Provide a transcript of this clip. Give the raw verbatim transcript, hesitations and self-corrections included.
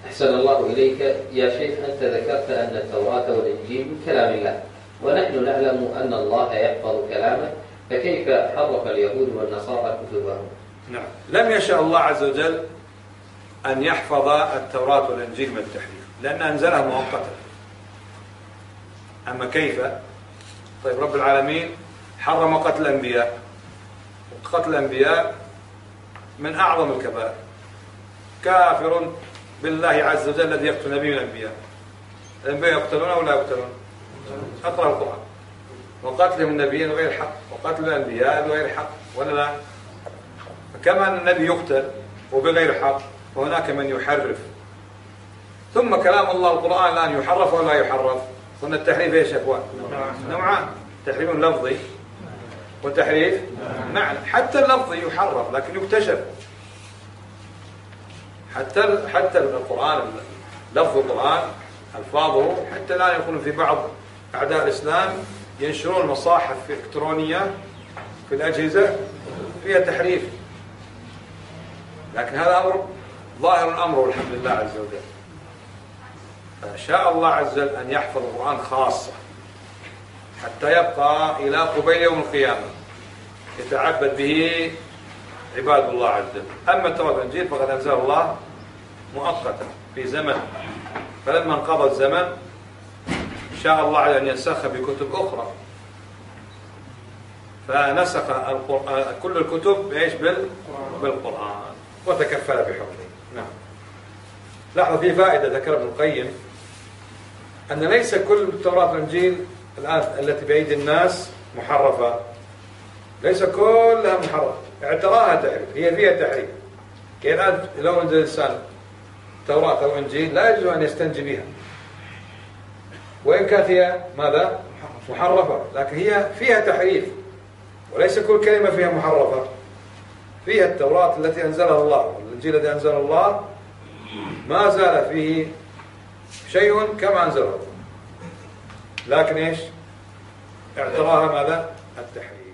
أحسن الله إليك يا شيخ، أنت ذكرت أن التوراة والإنجيل من كلام الله، ونحن نعلم أن الله يحفظ كلامه، فكيف حرف اليهود والنصارى كتبهم؟ نعم، لم يشاء الله عز وجل أن يحفظ التوراة والإنجيل من التحريف، لأن أنزلها مؤقتا. أما كيف؟ طيب، رب العالمين حرم قتل الأنبياء، وقتل الأنبياء من أعظم الكبائر، كافر بالله عز وجل الذي يقتل نبي من الأنبياء. الأنبياء يقتلون أو لا يقتلون؟ اقرأ القرآن. وقتلهم النبيين غير حق، وقتل الأنبياء بغير حق، ولا لا؟ فكما أن النبي يقتل وبغير حق، وهناك من يحرف. ثم كلام الله القرآن الآن يحرف ولا يحرف؟ قلنا التحريف ايش يا اخوان؟ نوعان، تحريف لفظي وتحريف معنى. حتى اللفظي يحرف لكن يكتشف. حتى حتى القرآن، لفظ القرآن ألفاظه حتى الآن يكون في بعض أعداء الإسلام ينشرون مصاحف إلكترونية في الأجهزة فيها تحريف، لكن هذا أمر ظاهر الأمر والحمد لله عز وجل. فشاء الله عز وجل أن يحفظ القرآن خاصة حتى يبقى إلى قبيل يوم القيامة يتعبد به عباد الله عز وجل. أما التوراة والإنجيل فقد أنزل الله مؤقتا في زمن، فلما انقضى الزمن شاء الله على أن ينسخ بكتب أخرى، فنسخ كل الكتب بإيش؟ بالقرآن، وتكفل بحكمه. نعم. لاحظ في فائدة ذكر ابن القيم، أن ليس كل التوراة والإنجيل الآن التي بأيدي الناس محرفة، ليس كلها محرفة، اعتراها تحريف، هي فيها تحريف. يعني الآن لو أنزل الإنسان توراة أو إنجيل لا يجوز أن يستنجي بها، وإن كانت هي ماذا؟ محرفة، لكن هي فيها تحريف، وليس كل كلمة فيها محرفة. فيها التوراة التي أنزلها الله والإنجيل الذي أنزله الله ما زال فيه شيء كما أنزله، لكن إيش؟ اعتراها ماذا؟ التحريف.